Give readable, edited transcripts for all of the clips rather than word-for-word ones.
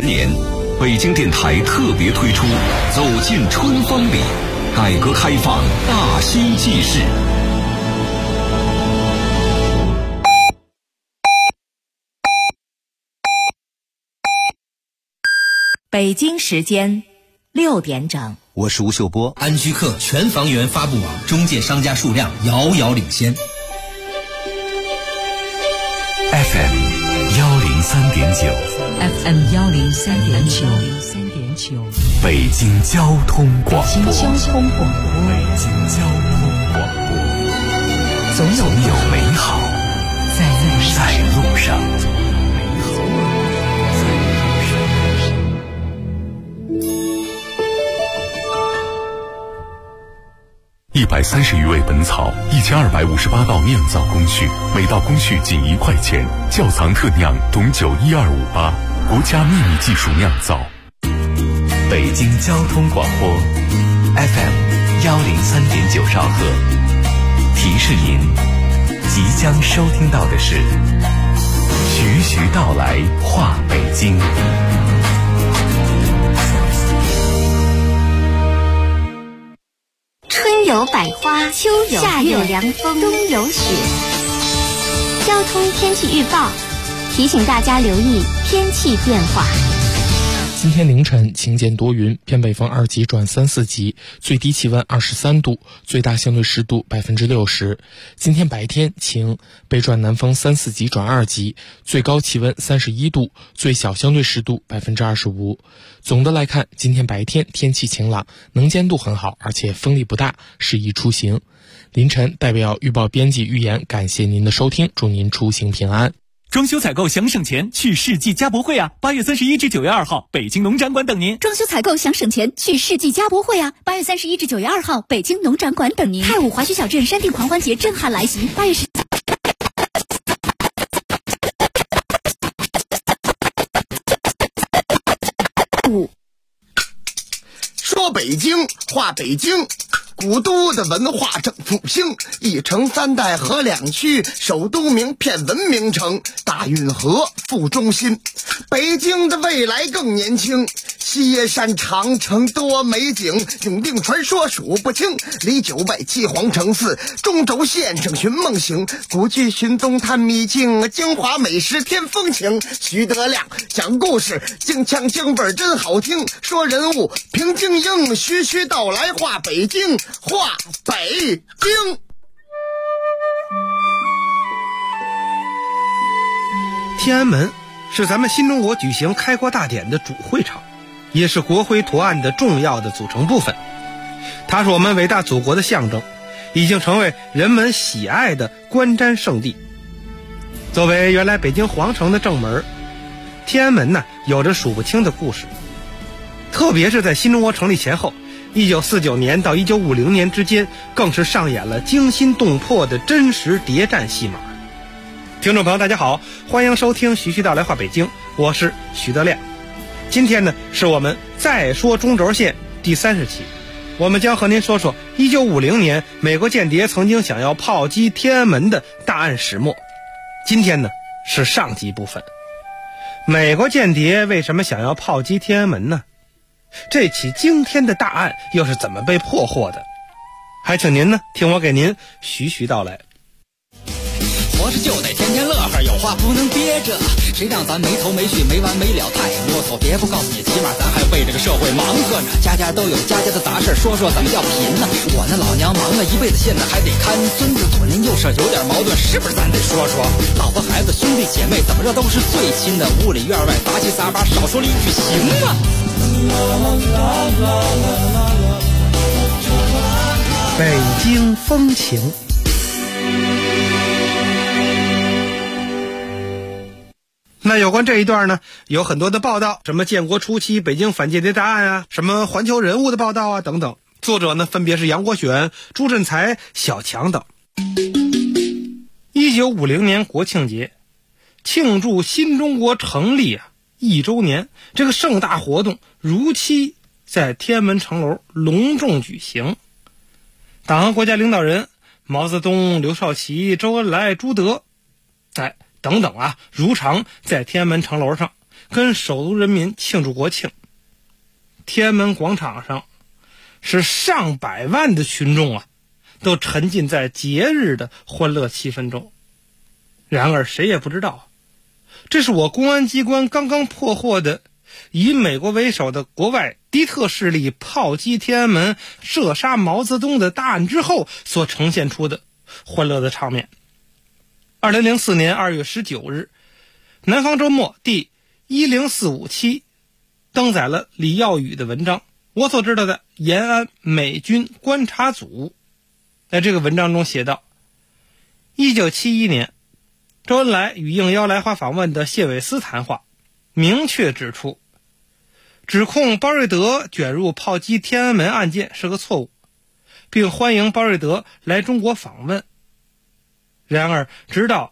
年，北京电台特别推出《走进春风里》，改革开放大新纪事。 北京时间6点整， 我是吴秀波。 安居客全房源发布网中介商家数量遥遥领先。 FM 103.9 FM 103.9， 北京交通广播。 北京交通广播，总有美好在路上。 130余味本草，1258道酿造工序，每道工序仅1块钱。窖藏特酿董酒12588，国家秘密技术酿造。 北京交通广播 FM 103.9兆赫，提示您即将收听到的是徐徐道来话北京。 春有百花，秋有夏有凉风，冬有雪。交通天气预报提醒大家留意天气变化。 今天凌晨晴间多云，偏北风2级转3、4级，最低气温23度，最大相对湿度60%。今天白天晴，北转南风3、4级转2级，最高气温31度，最小相对湿度25%。总的来看，今天白天天气晴朗，能见度很好，而且风力不大，适宜出行。凌晨代表预报编辑预言，感谢您的收听，祝您出行平安。 装修采购想省钱，去世纪家博会啊！8月31至9月2号，北京农展馆等您。 装修采购想省钱，去世纪家博会啊！8月31至9月2号，北京农展馆等您。太武滑雪小镇山地狂欢节震撼来袭，8月10。 说北京，话北京。古都的文化正复兴，一城3代合2区，首都名片文明城，大运河副中心。北京的未来更年轻，西耶山长城多美景，永定传说数不清。离9外7皇城4，中轴线上寻梦行，古剧寻踪探秘境，京华美食添风情。徐德亮讲故事，京腔京味真好听，说人物评京英，徐徐道来话北京。话北京。 天安门是咱们新中国举行开国大典的主会场，也是国徽图案的重要的组成部分。它是我们伟大祖国的象征，已经成为人们喜爱的观瞻圣地。作为原来北京皇城的正门，天安门呢有着数不清的故事，特别是在新中国成立前后，1949年到1950年之间，更是上演了惊心动魄的真实谍战戏码。听众朋友大家好，欢迎收听徐徐道来话北京，我是徐德亮。今天呢是我们再说中轴线第30期，我们将和您说说1950年美国间谍曾经想要炮击天安门的大案始末。今天呢是上集部分。美国间谍为什么想要炮击天安门呢？这起惊天的大案又是怎么被破获的？还请您呢听我给您徐徐道来。 活着就得天天乐呵，有话不能憋着，谁让咱没头没绪没完没了太啰嗦。别不告诉你，起码咱还为这个社会忙活呢。家家都有家家的杂事，说说怎么叫贫呢？我那老娘忙了一辈子，现在还得看孙子，左邻右舍有点矛盾，是不是咱得说说？老婆孩子兄弟姐妹怎么着都是最亲的，屋里院外杂七杂八，少说了一句行吗？ 北京风情。那有关这一段呢，有很多的报道，什么建国初期北京反间谍大案啊，什么环球人物的报道啊等等。作者呢分别是杨国选、朱振才、小强等。1950年国庆节，庆祝新中国成立1周年，这个盛大活动如期在天安门城楼隆重举行。党和国家领导人毛泽东、刘少奇、周恩来、朱德等等如常在天安门城楼上跟首都人民庆祝国庆。天安门广场上是上百万的群众啊，都沉浸在节日的欢乐气氛中。然而谁也不知道，这是我公安机关刚刚破获的以美国为首的国外敌特势力炮击天安门、射杀毛泽东的大案之后所呈现出的欢乐的场面。2004年2月19日，南方周末第10457期登载了李耀宇的文章，我所知道的延安美军观察组。在这个文章中写道，1971年周恩来与应邀来华访问的谢伟思谈话，明确指出，指控包瑞德卷入炮击天安门案件是个错误，并欢迎包瑞德来中国访问。然而直到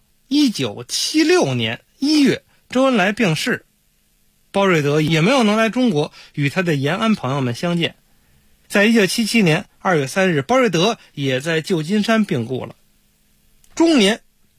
1976年1月周恩来病逝，包瑞德也没有能来中国与他的延安朋友们相见。在1977年2月3日，包瑞德也在旧金山病故了，终年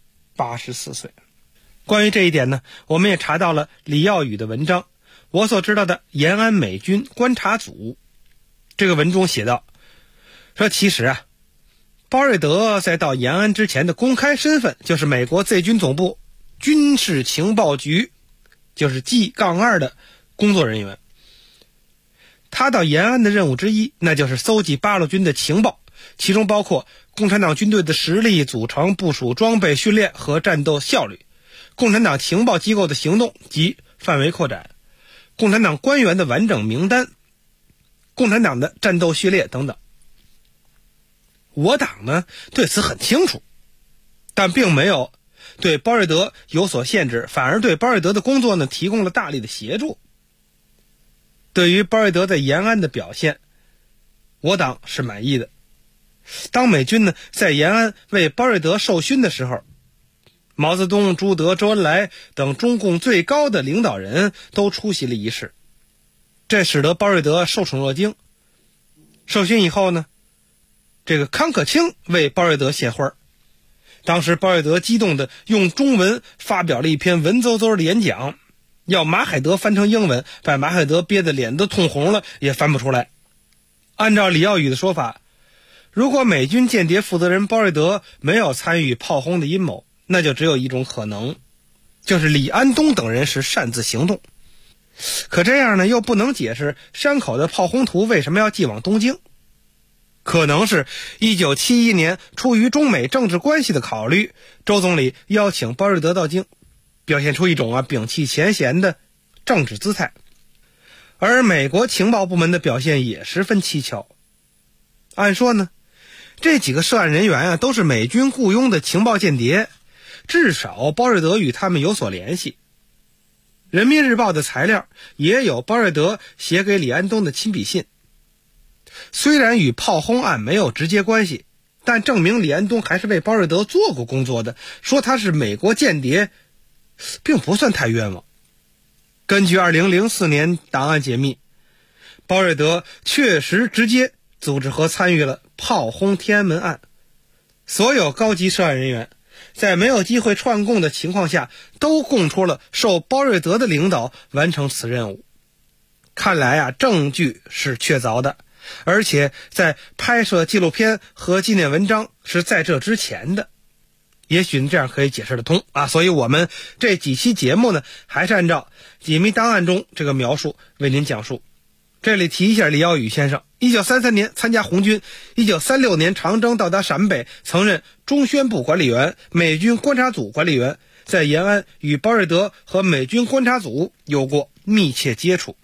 84岁。关于这一点呢，我们也查到了李耀宇的文章，我所知道的延安美军观察组。这个文中写道，说其实啊，包瑞德在到延安之前的公开身份就是美国 Z 军总部军事情报局，就是 G-2 的工作人员。他到延安的任务之一，那就是搜集八路军的情报，其中包括共产党军队的实力、组成、部署、装备、训练和战斗效率，共产党情报机构的行动及范围扩展，共产党官员的完整名单，共产党的战斗序列等等。我党呢对此很清楚，但并没有对包瑞德有所限制，反而对包瑞德的工作呢提供了大力的协助。对于包瑞德在延安的表现，我党是满意的。当美军呢在延安为包瑞德授勋的时候，毛泽东、朱德、周恩来等中共最高的领导人都出席了仪式，这使得包瑞德受宠若惊。授勋以后呢，这个康可清为包瑞德献花，当时包瑞德激动地用中文发表了一篇文绉绉的演讲，要马海德翻成英文，把马海德憋得脸都通红了，也翻不出来。按照李耀宇的说法，如果美军间谍负责人包瑞德没有参与炮轰的阴谋，那就只有一种可能，就是李安东等人是擅自行动。可这样呢，又不能解释山口的炮轰图为什么要寄往东京。可能是1971年出于中美政治关系的考虑，周总理邀请包瑞德到京，表现出一种摒弃前嫌的政治姿态。而美国情报部门的表现也十分蹊跷。按说呢，这几个涉案人员都是美军雇佣的情报间谍，至少包瑞德与他们有所联系。人民日报的材料也有包瑞德写给李安东的亲笔信，虽然与炮轰案没有直接关系，但证明李安东还是为包瑞德做过工作的，说他是美国间谍并不算太冤枉。根据2004年档案解密，包瑞德确实直接组织和参与了炮轰天安门案，所有高级涉案人员在没有机会串供的情况下，都供出了受包瑞德的领导完成此任务。看来证据是确凿的，而且在拍摄纪录片和纪念文章是在这之前的，也许这样可以解释得通所以我们这几期节目呢，还是按照解密档案中这个描述为您讲述。这里提一下李耀宇先生，1933年参加红军，1936年长征到达陕北，曾任中宣部管理员、美军观察组管理员，在延安与包瑞德和美军观察组有过密切接触。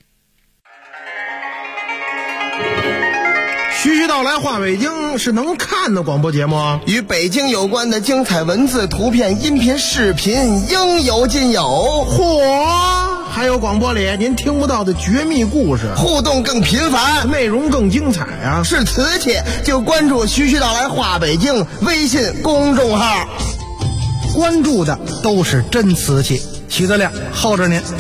徐徐道来话北京是能看的广播节目， 与北京有关的精彩文字、图片、音频、视频应有尽有。 嚯，还有广播里您听不到的绝密故事， 互动更频繁， 内容更精彩是瓷器就关注徐徐道来话北京微信公众号， 关注的都是真瓷器。徐德亮候着您。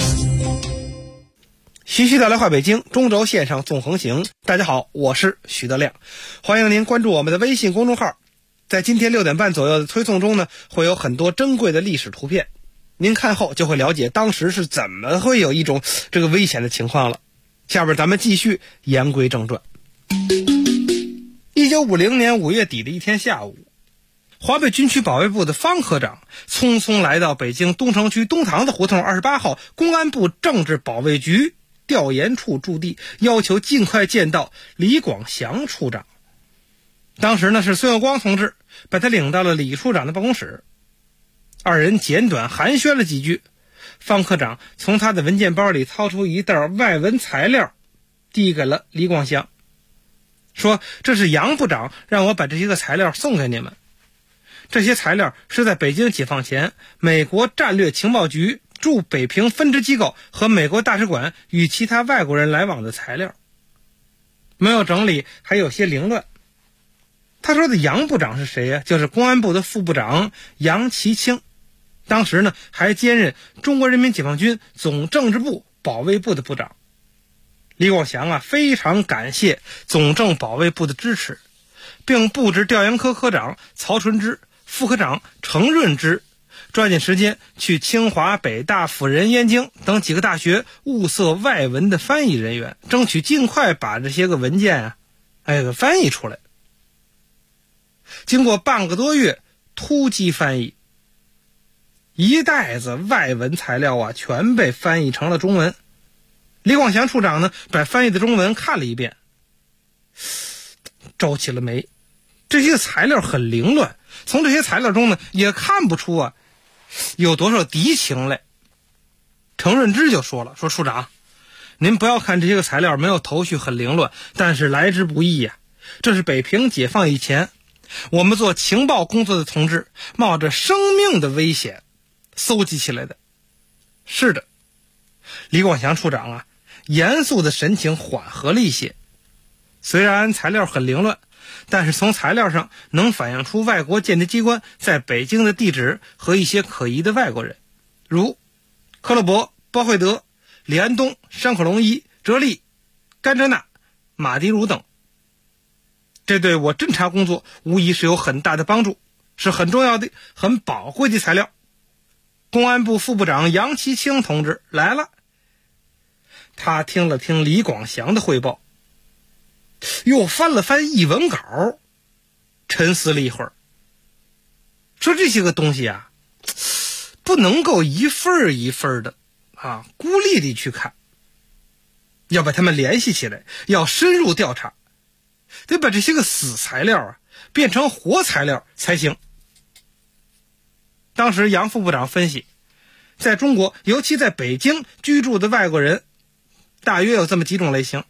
徐徐道来话北京，中轴线上纵横行。大家好，我是徐德亮，欢迎您关注我们的微信公众号。在今天6点半左右的推送中呢，会有很多珍贵的历史图片。 您看后就会了解当时是怎么会有一种这个危险的情况了。下边咱们继续言归正传。1950年5月底的一天下午，华北军区保卫部的方科长匆匆来到北京东城区东塘子胡同28号公安部政治保卫局调研处驻地，要求尽快见到李广祥处长。当时呢是孙有光同志把他领到了李处长的办公室，二人简短寒暄了几句。方科长从他的文件包里掏出一袋外文材料，递给了李广祥，说这是杨部长让我把这些个材料送给你们。这些材料是在北京解放前美国战略情报局驻北平分支机构和美国大使馆与其他外国人来往的材料，没有整理，还有些凌乱。他说的杨部长是谁呀？就是公安部的副部长杨其清，当时呢还兼任中国人民解放军总政治部保卫部的部长。李广祥非常感谢总政保卫部的支持，并布置调研科科长曹纯之、副科长程润之抓紧时间去清华、北大、辅仁、燕京等几个大学物色外文的翻译人员，争取尽快把这些个文件给翻译出来。经过半个多月突击翻译，一袋子外文材料全被翻译成了中文。李广祥处长呢把翻译的中文看了一遍，皱起了眉。这些材料很凌乱，从这些材料中呢也看不出有多少敌情来。程润之就说了，说处长，您不要看这些个材料没有头绪，很凌乱，但是来之不易呀。这是北平解放以前我们做情报工作的同志冒着生命的危险搜集起来的。是的，李广祥处长严肃的神情缓和了一些。虽然材料很凌乱，但是从材料上能反映出外国间谍机关在北京的地址和一些可疑的外国人，如克勒伯、包惠德、李安东、山口龙一、哲利、甘哲纳、马迪儒等。这对我侦查工作无疑是有很大的帮助，是很重要的、很宝贵的材料。公安部副部长杨其清同志来了。他听了听李广祥的汇报，又翻了翻译文稿，沉思了一会儿，说这些个东西不能够一份一份的孤立地去看，要把它们联系起来，要深入调查，得把这些个死材料变成活材料才行。当时杨副部长分析，在中国尤其在北京居住的外国人大约有这么几种类型：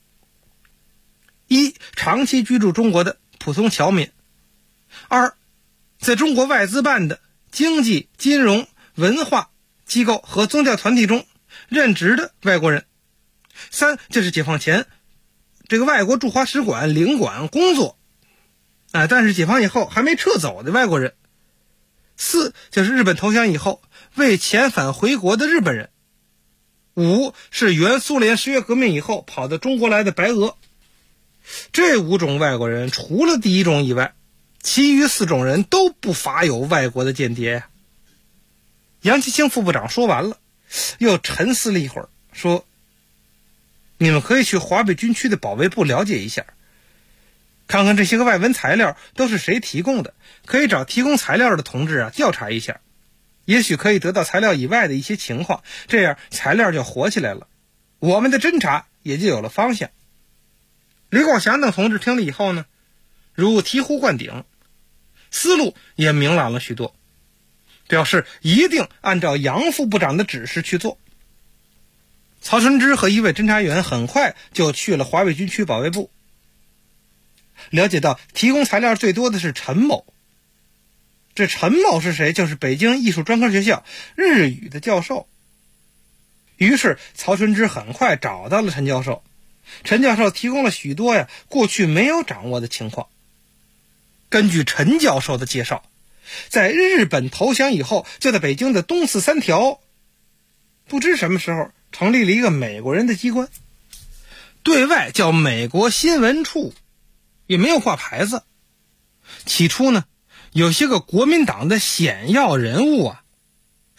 一、长期居住中国的普通侨民；二、在中国外资办的经济、金融、文化机构和宗教团体中任职的外国人；三、就是解放前这个外国驻华使馆、领馆工作但是解放以后还没撤走的外国人；四、就是日本投降以后未遣返回国的日本人；五、是原苏联10月革命以后跑到中国来的白俄。这5种外国人除了第一种以外，其余4种人都不乏有外国的间谍杨其清副部长说完了，又沉思了一会儿，说你们可以去华北军区的保卫部了解一下，看看这些个外文材料都是谁提供的，可以找提供材料的同志调查一下，也许可以得到材料以外的一些情况，这样材料就活起来了，我们的侦查也就有了方向。李广祥等同志听了以后呢，如醍醐灌顶，思路也明朗了许多，表示一定按照杨副部长的指示去做。曹纯之和一位侦查员很快就去了华北军区保卫部，了解到提供材料最多的是陈某。这陈某是谁？就是北京艺术专科学校日语的教授。于是曹纯之很快找到了陈教授，陈教授提供了许多过去没有掌握的情况。根据陈教授的介绍，在日本投降以后，就在北京的东四3条不知什么时候成立了一个美国人的机关，对外叫美国新闻处，也没有挂牌子。起初呢，有些个国民党的显要人物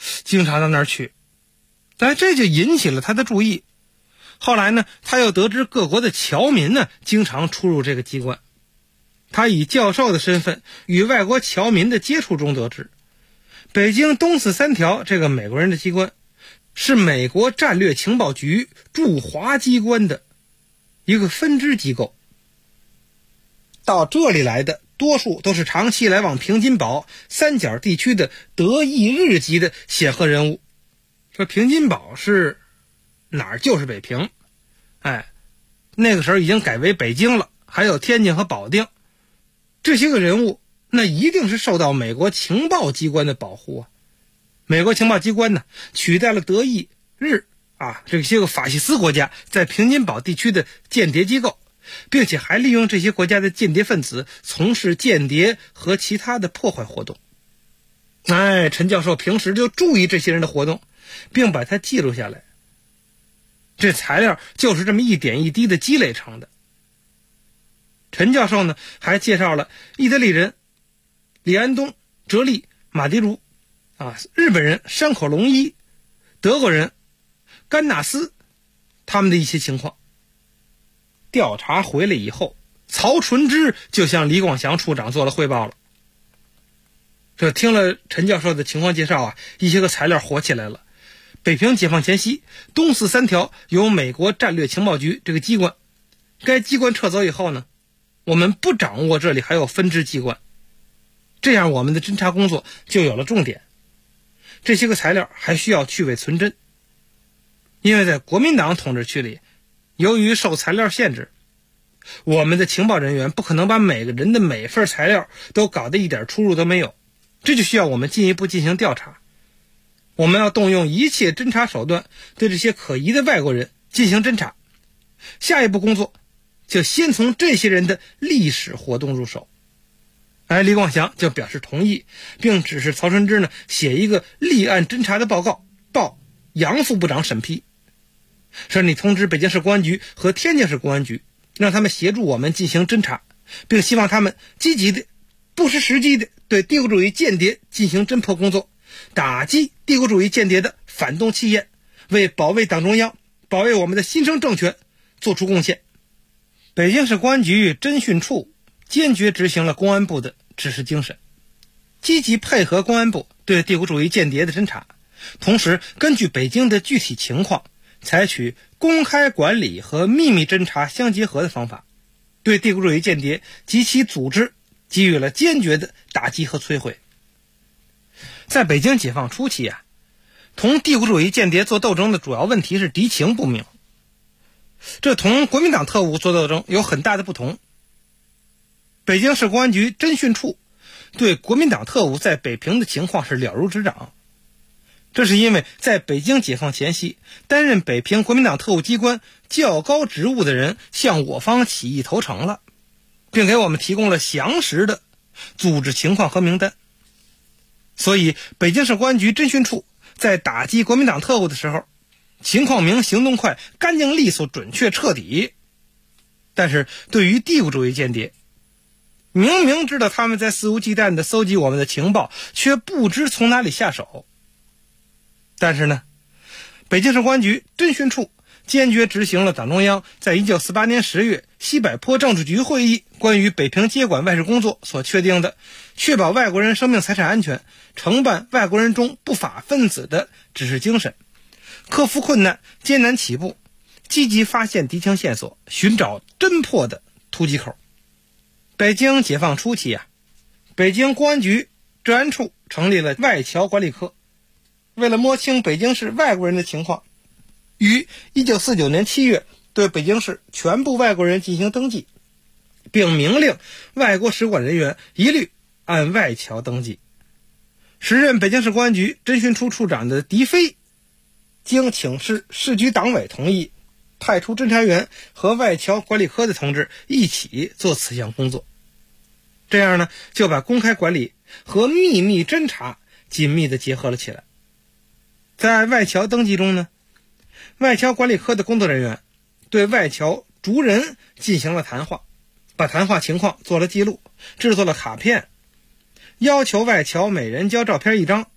经常到那儿去，但这就引起了他的注意。后来呢，他又得知各国的侨民呢经常出入这个机关，他以教授的身份与外国侨民的接触中得知，北京东四三条这个美国人的机关是美国战略情报局驻华机关的一个分支机构。到这里来的多数都是长期来往平津堡三角地区的德意日籍的显赫人物。说平津堡是哪儿就是北平，那个时候已经改为北京了，还有天津和保定。这些个人物那一定是受到美国情报机关的保护啊。美国情报机关呢取代了德意日这些个法西斯国家在平津堡地区的间谍机构，并且还利用这些国家的间谍分子从事间谍和其他的破坏活动。陈教授平时就注意这些人的活动，并把它记录下来。这材料就是这么一点一滴的积累成的。陈教授呢还介绍了意大利人李安东、哲利、马迪茹日本人山口龙一、德国人甘纳斯他们的一些情况。调查回来以后，曹纯之就向李广祥处长做了汇报了。这听了陈教授的情况介绍一些个材料火起来了。北平解放前夕，东四三条由美国战略情报局这个机关，该机关撤走以后呢，我们不掌握这里还有分支机关，这样我们的侦查工作就有了重点。这些个材料还需要去伪存真，因为在国民党统治区里，由于受材料限制，我们的情报人员不可能把每个人的每份材料都搞得一点出入都没有，这就需要我们进一步进行调查。我们要动用一切侦查手段对这些可疑的外国人进行侦查。下一步工作就先从这些人的历史活动入手。李广祥就表示同意，并指示曹纯之呢写一个立案侦查的报告，报杨副部长审批。说你通知北京市公安局和天津市公安局，让他们协助我们进行侦查，并希望他们积极的、不失时机的对帝国主义间谍进行侦破工作，打击帝国主义间谍的反动气焰，为保卫党中央、保卫我们的新生政权做出贡献。北京市公安局侦讯处坚决执行了公安部的指示精神，积极配合公安部对帝国主义间谍的侦查，同时根据北京的具体情况，采取公开管理和秘密侦查相结合的方法，对帝国主义间谍及其组织给予了坚决的打击和摧毁。在北京解放初期同帝国主义间谍做斗争的主要问题是敌情不明，这同国民党特务做斗争有很大的不同。北京市公安局侦讯处对国民党特务在北平的情况是了如指掌，这是因为在北京解放前夕，担任北平国民党特务机关较高职务的人向我方起义投诚了，并给我们提供了详实的组织情况和名单。所以北京市公安局侦讯处在打击国民党特务的时候，情况明、行动快、干净利索、准确彻底。但是对于帝国主义间谍，明明知道他们在肆无忌惮地搜集我们的情报，却不知从哪里下手。但是呢，北京市公安局侦讯处坚决执行了党中央在1948年10月西柏坡政治局会议关于北平接管外事工作所确定的确保外国人生命财产安全、惩办外国人中不法分子的指示精神，克服困难、艰难起步，积极发现敌情线索，寻找侦破的突击口。北京解放初期北京公安局治安处成立了外侨管理科，为了摸清北京市外国人的情况，于1949年7月对北京市全部外国人进行登记，并明令外国使馆人员一律按外侨登记。时任北京市公安局侦讯处处长的狄飞经请示市局党委同意，派出侦查员和外侨管理科的同志一起做此项工作。这样呢，就把公开管理和秘密侦查紧密地结合了起来。在外侨登记中呢，外侨管理科的工作人员对外侨逐人进行了谈话，把谈话情况做了记录，制作了卡片，要求外侨每人交照片1张，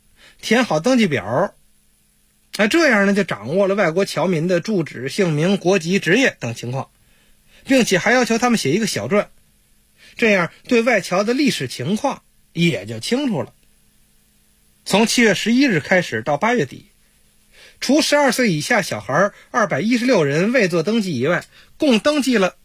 填好登记表，这样呢就掌握了外国侨民的住址、姓名、国籍、职业等情况，并且还要求他们写一个小传，这样对外侨的历史情况也就清楚了。从7月11日开始到8月底，除12岁以下小孩216人未做登记以外，共登记了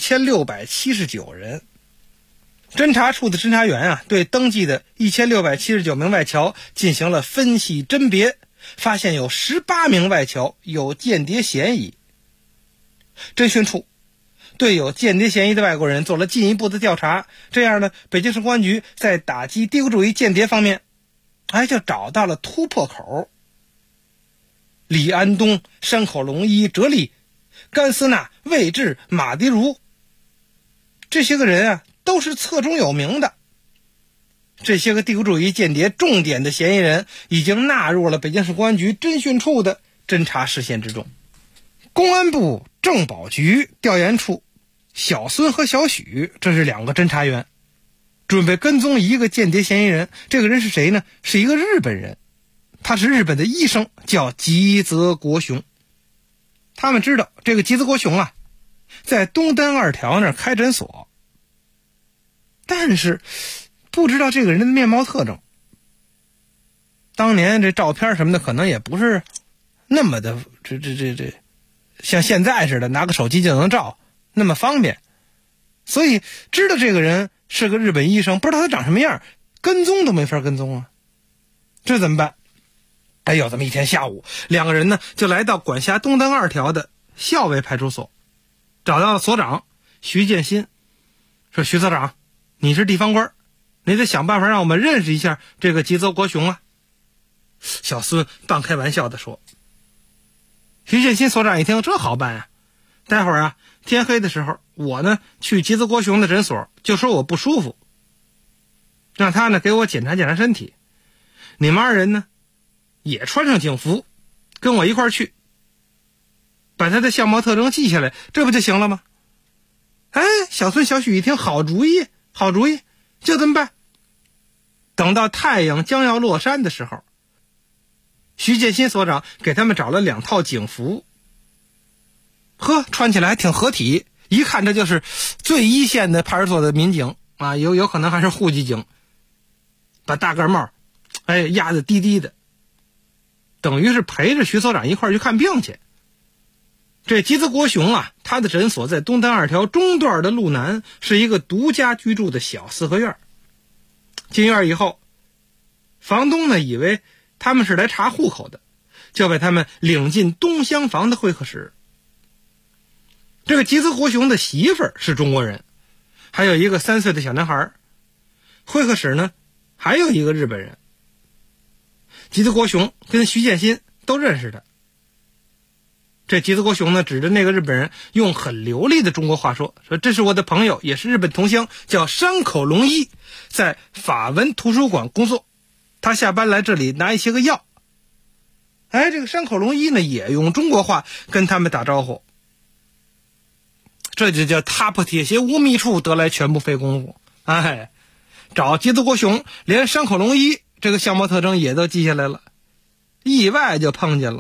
1679人。侦查处的侦查员对登记的1679名外侨进行了分析甄别，发现有18名外侨有间谍嫌疑。侦讯处对有间谍嫌疑的外国人做了进一步的调查，这样呢，北京市公安局在打击帝国主义间谍方面就找到了突破口。李安东、山口龙一、哲利、甘斯纳、魏志、马迪如，这些个人都是侧中有名的。这些个帝国主义间谍重点的嫌疑人已经纳入了北京市公安局侦讯处的侦查视线之中。公安部政保局调研处小孙和小许，这是2个侦查员，准备跟踪一个间谍嫌疑人。这个人是谁呢？是一个日本人，他是日本的医生，叫吉泽国雄。他们知道这个吉泽国雄在东单2条那儿开诊所，但是不知道这个人的面貌特征。当年这照片什么的可能也不是那么的这像现在似的拿个手机就能照那么方便，所以知道这个人是个日本医生，不知道他长什么样，跟踪都没法跟踪这怎么办？有这么一天下午，2个人呢就来到管辖东单2条的校尉派出所，找到了所长徐建新，说徐所长，你是地方官，你得想办法让我们认识一下这个吉泽国雄小孙半开玩笑地说。徐建新所长一听，这好办待会儿天黑的时候，我呢去吉泽国雄的诊所，就说我不舒服，让他呢给我检查检查身体，你们2人呢也穿上警服，跟我一块儿去，把他的相貌特征记下来，这不就行了吗？小孙小许一听，好主意，好主意，就这么办。等到太阳将要落山的时候，徐建新所长给他们找了2套警服，穿起来还挺合体，一看这就是最一线的派出所的民警有可能还是户籍警，把大盖帽压得低低的，等于是陪着徐所长一块去看病去。这吉泽国雄他的诊所在东单2条中段的路南，是一个独家居住的小4合院。进院以后，房东呢以为他们是来查户口的，就把他们领进东厢房的会客室。这个吉泽国雄的媳妇儿是中国人，还有一个3岁的小男孩。会客室呢还有一个日本人，吉泽国雄跟徐建新都认识他。这吉泽国雄呢指着那个日本人，用很流利的中国话说这是我的朋友，也是日本同乡，叫山口龙一，在法文图书馆工作，他下班来这里拿一些个药。这个山口龙一呢也用中国话跟他们打招呼。这就叫踏破铁鞋无觅处，得来全不费工夫。找吉泽国雄，连山口龙一这个相貌特征也都记下来了，意外就碰见了。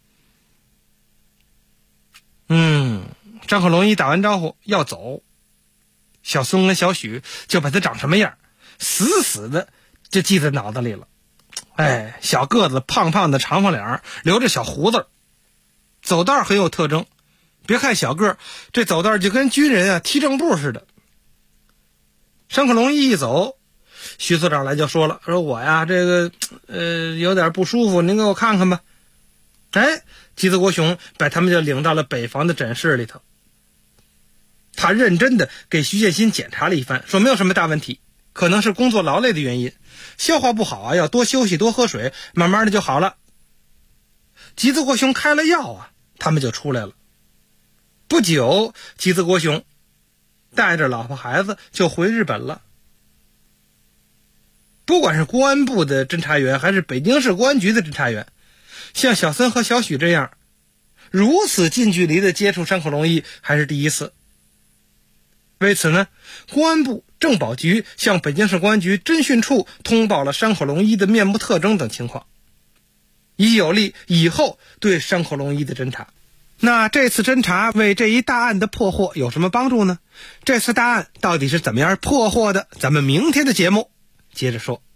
山口龙一打完招呼要走，小孙跟小许就把他长什么样死死的就记在脑子里了。小个子胖胖的长方脸，留着小胡子，走道很有特征，别看小个，这走道就跟军人踢正步似的。山口龙一一走，徐所长来就说了，说我这个有点不舒服，您给我看看吧。吉泽国雄把他们就领到了北房的诊室里头，他认真的给徐建新检查了一番，说没有什么大问题，可能是工作劳累的原因，消化不好要多休息多喝水，慢慢的就好了。吉泽国雄开了药他们就出来了。不久，吉泽国雄带着老婆孩子就回日本了。不管是公安部的侦查员还是北京市公安局的侦查员，像小森和小许这样如此近距离的接触山口龙一还是第一次。为此呢，公安部政保局向北京市公安局侦讯处通报了山口龙一的面部特征等情况。 以有利以后对山口龙一的侦查。那这次侦查为这一大案的破获有什么帮助呢？这次大案到底是怎么样破获的？咱们明天的节目接着说。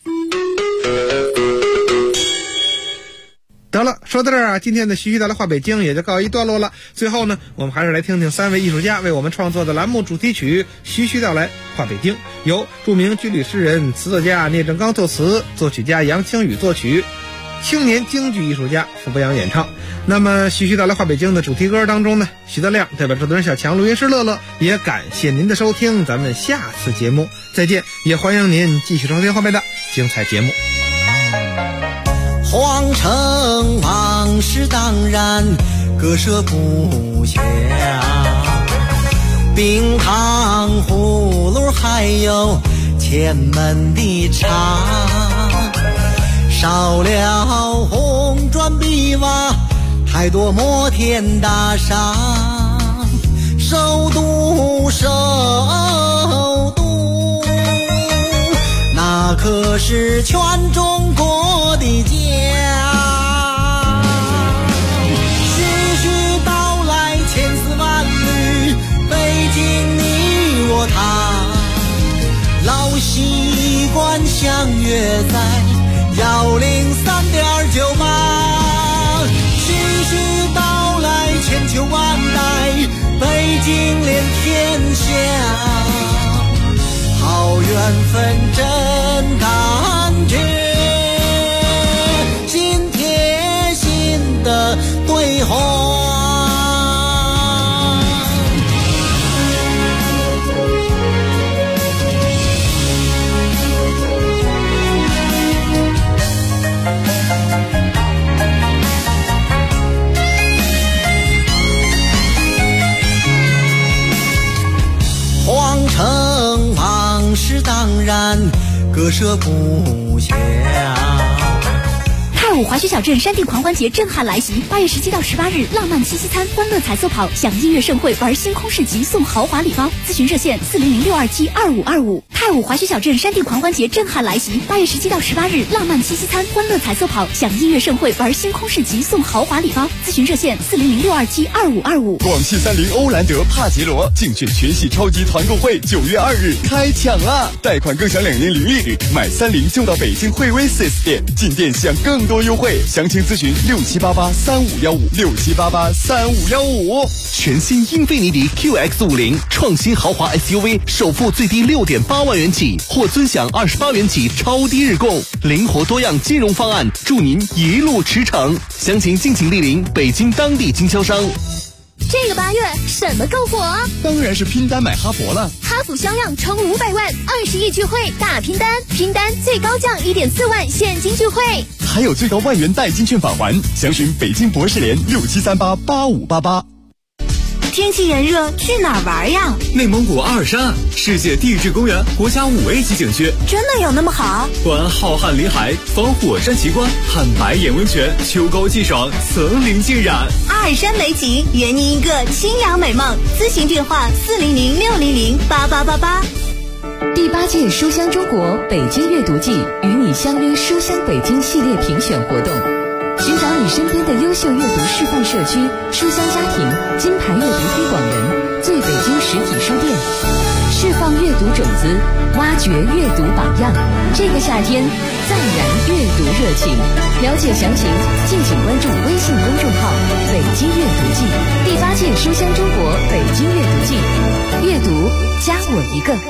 得了，说到这儿啊，今天的徐徐道来话北京也就告一段落了。最后呢，我们还是来听听3位艺术家为我们创作的栏目主题曲《徐徐道来话北京》，由著名军旅诗人、词作家聂正刚作词，作曲家杨清宇作曲，青年京剧艺术家傅博阳演唱。那么徐徐道来话北京的主题歌当中呢，徐德亮代表制作人小强、录音师乐乐，也感谢您的收听，咱们下次节目再见，也欢迎您继续收听后面的精彩节目。 皇城往事当然割舍不下，冰糖葫芦还有前门的茶，少了红砖碧瓦，太多摩天大厦，首都那可是全中国的家。徐徐道来千丝万缕，北京你我他，老习惯相约在103.98。徐徐道来千秋万代，北京连天下。好缘分真感觉，心贴心的对话。皇城往事当然割舍不下。 太武滑雪小镇山地狂欢节震撼来袭，8月17到18日，浪漫七夕餐、欢乐彩色跑、享音乐盛会、玩星空市集、送豪华礼包。咨询热线400-627-2525。太武滑雪小镇山地狂欢节震撼来袭，8月17到18日，浪漫七夕餐、欢乐彩色跑、享音乐盛会、玩星空市集、送豪华礼包。咨询热线400-627-2525。 广汽30欧蓝德帕杰罗竞选全系超级团购会9月2日开抢啦！贷款更享2年零利率，买30就到北京惠威 4S 店，进店享更多优惠。详情咨询67883515，67883515。 全新英菲尼迪 QX50 创新豪华 SUV， 首付最低6.8万元起，或尊享28元起超低日供，灵活多样金融方案，祝您一路驰骋。详情敬请莅临北京当地经销商。 这个8月什么够火？ 当然是拼单买哈佛了。 哈弗销量冲500万，20亿聚会大拼单，拼单最高降1.4万现金聚会， 还有最高万元代金券返还。详询北京博士联67388588。 天气炎热，去哪儿玩呀？ 内蒙古阿尔山，世界地质公园国家5A 级景区， 真的有那么好？ 观浩瀚林海，访火山奇观，看白眼温泉，秋高气爽，层林尽染。 阿尔山美景，圆你一个清凉美梦。咨询电话400-600-8888。 第8届书香中国北京阅读季与你相约书香北京系列评选活动，寻找你身边的优秀阅读示范社区、书香家庭、金牌阅读推广人、最北京实体书店，释放阅读种子，挖掘阅读榜样。这个夏天，再燃阅读热情。了解详情，敬请关注微信公众号“北京阅读季”。第8届书香中国北京阅读季，阅读加我一个。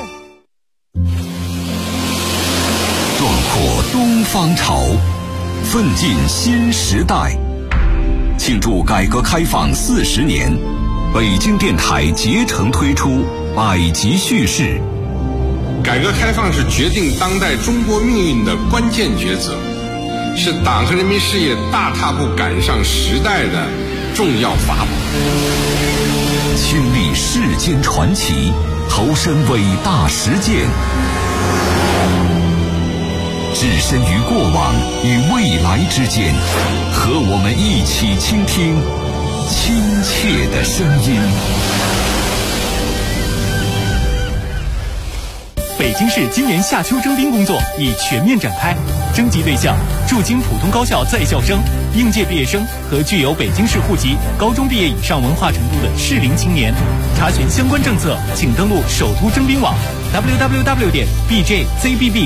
壮阔东方潮，奋进新时代。庆祝改革开放40年，北京电台竭诚推出百集叙事。 改革开放是决定当代中国命运的关键抉择，是党和人民事业大踏步赶上时代的重要法宝。 亲历世间传奇，投身伟大实践，置身于过往与未来之间，和我们一起倾听亲切的声音。 北北京市今年夏秋征兵工作已全面展开，征集对象驻京普通高校在校生、应届毕业生和具有北京市户籍、高中毕业以上文化程度的适龄青年。查询相关政策，请登录首都征兵网 www.bjzbb